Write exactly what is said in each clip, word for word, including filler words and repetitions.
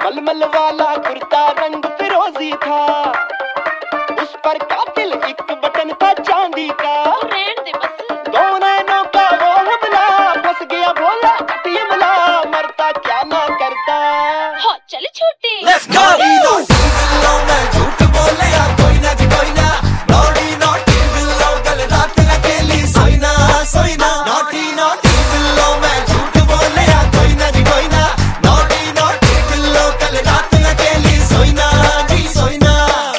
मलमल वाला कुर्ता रंग फिरोजी था, उस पर कातिल एक बटन था चांदी का। दो नैनों का वो हमला, फंस गया भोला अतियमला, मरता क्या ना करता। हाँ चल छोटे Let's go! बिल्लो मैं झूठ बोले या कोई ना जी कोई ना, नॉटी नॉटी बिल्लो कल रात अकेली सोई ना सोई ना, नॉटी नॉटी बिल्लो मैं झूठ बोले या कोई ना जी कोई ना, नॉटी नॉटी बिल्लो कल रात अकेली सोई ना जी सोई ना।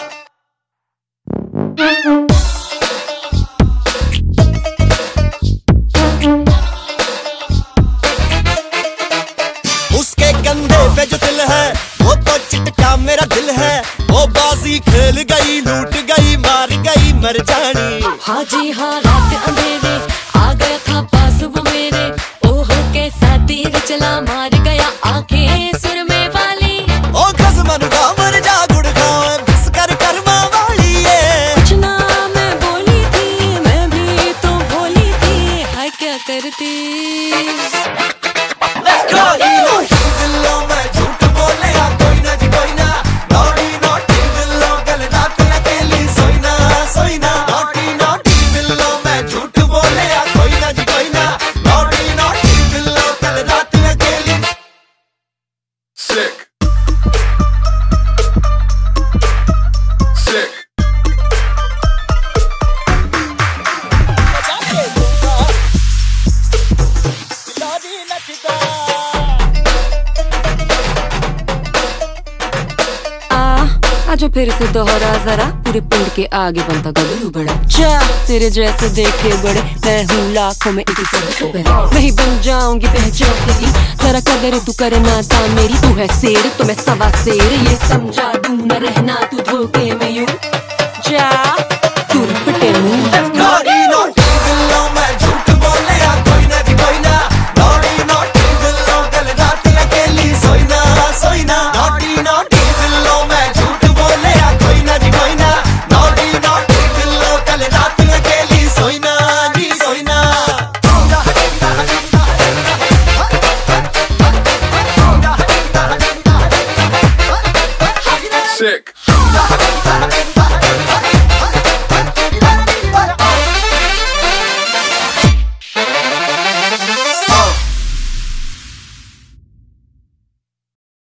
उसके कंधे पे जो दिल है वो तो चिटका मेरा दिल है, वो बाजी खेल गई लूट गई मार गई मर जानी। हाँ जी हाँ रात अंधेरे आ गया था पास वो मेरे, ओहो कैसा तीर चला मार गया आंखें सुरमे वाली। ओ कसमन का मर जा गुड़ खाओ बिस कर कर्मा वाली है। कुछ ना मैं बोली थी, मैं भी तो भोली थी, हाय क्या करती। Let's go! बिल्लो मैं झूठ बोले या कोई ना जी कोई ना, नॉटी नॉटी बिल्लो कल रात अकेली सोई ना सोई ना, नॉटी नॉटी बिल्लो मैं झूठ बोले या कोई ना जी कोई ना, नॉटी नॉटी बिल्लो कल रात अकेली। Sick. Sick. आजो फिर से दोहरा जरा, पूरे पिंड के आगे बनता गबरू बड़ा। जा तेरे जैसे देखे बड़े, मैं हूँ लाखों में एक सबसे बड़ा। नहीं बन जाऊंगी पहचान तेरी, जरा कदर तू करना था मेरी। तू है शेर तो मैं सवा शेर, ये समझा दूं न रहना तू धोखे में यूं। जा